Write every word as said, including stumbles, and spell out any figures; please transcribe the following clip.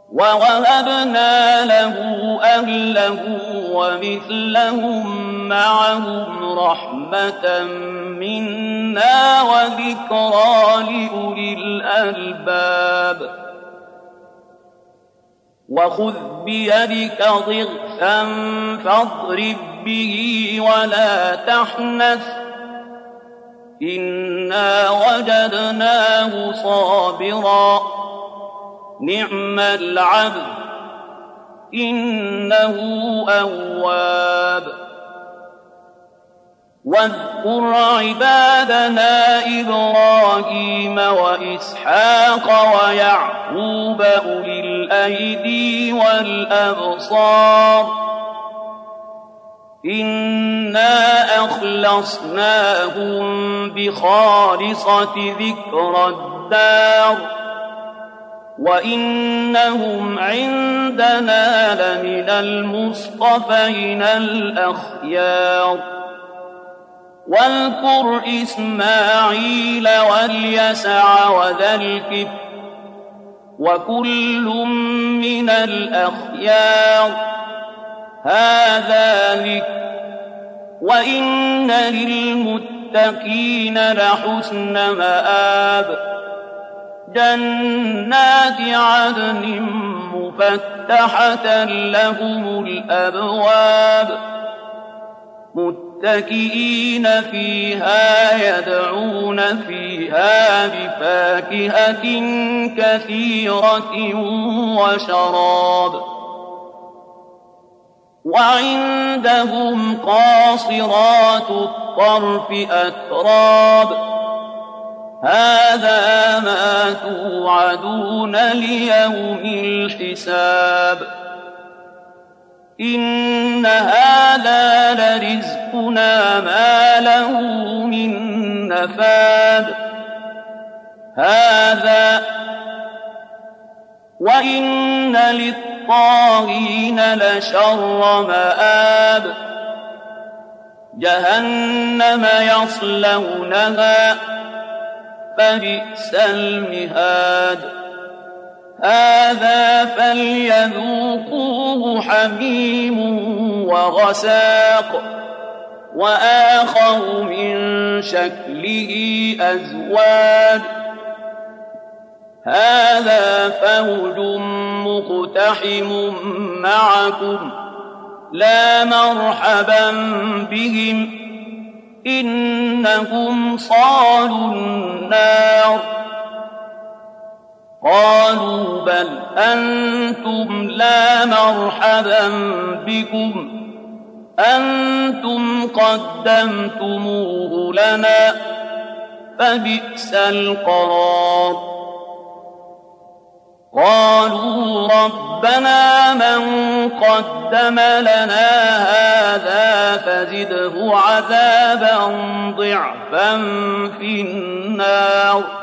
وَوَهَبْنَا لَهُ أَهْلَهُ وَمِثْلَهُم مَّعَهُمْ رَحْمَةً مِّنَّا وَذِكْرَىٰ لِأُولِي الْأَلْبَابِ. وَخُذْ بِيَدِكَ ضِغْثًا فَاضْرِب بِّهِ وَلَا تَحْنَثْ ۗ إِنَّا وَجَدْنَاهُ صَابِرًا ۚ نِّعْمَ الْعَبْدُ ۖ إِنَّهُ أَوَّابٌ. وَاذْكُرْ عِبَادَنَا إِبْرَاهِيمَ وَإِسْحَاقَ وَيَعْقُوبَ أُولِي الْأَيْدِي وَالْأَبْصَارِ، إِنَّا أَخْلَصْنَاهُم بِخَالِصَةٍ ذِكْرَى الدَّارِ، وَإِنَّهُمْ عِندَنَا لَمِنَ الْمُصْطَفَيْنَ الْأَخْيَارِ. وَاذْكُرْ إِسْمَاعِيلَ وَالْيَسَعَ وَذَا الْكِفْلِ ۖ وَكُلٌّ مِّنَ الْأَخْيَارِ. هَٰذَا ذِكْرٌ، وَإِنَّ لِلْمُتَّقِينَ لَحُسْنَ مَآبٍ. جَنَّاتِ عَدْنٍ مُّفَتَّحَةً لَّهُمُ الْأَبْوَابُ، مُتَّكِئِينَ فِيهَا يَدْعُونَ فِيهَا بِفَاكِهَةٍ كَثِيرَةٍ وَشَرَابٍ. وَعِندَهُمْ قَاصِرَاتُ الطَّرْفِ أَتْرَابٌ. هَٰذَا مَا تُوعَدُونَ لِيَوْمِ الْحِسَابِ. إِنَّ هَٰذَا لَرِزْقُنَا مَا لَهُ مِن نَّفَادٍ. هَٰذَا وَإِنَّ لِلطَّاغِينَ لَشَرَّ مَآبٍ. جَهَنَّمَ يَصْلَوْنَهَا فَبِئْسَ الْمِهَادُ. هَٰذَا فَلْيَذُوقُوهُ حَمِيمٌ وَغَسَّاقٌ، وَآخَرُ مِن شَكْلِهِ أَزْوَاجٌ. هَٰذَا فَوْجٌ مُّقْتَحِمٌ مَّعَكُمْ، لَا مَرْحَبًا بِهِمْ، إِنَّهُمْ صَالُو النَّارِ. قَالُوا بَلْ أَنتُمْ لَا مَرْحَبًا بِكُمْ، أَنتُمْ قَدَّمْتُمُوهُ لَنَا، فَبِئْسَ الْقَرَارُ. قَالُوا رَبَّنَا مَن قَدَّمَ لَنَا هَٰذَا فَزِدْهُ عَذَابًا ضِعْفًا فِي النَّارِ.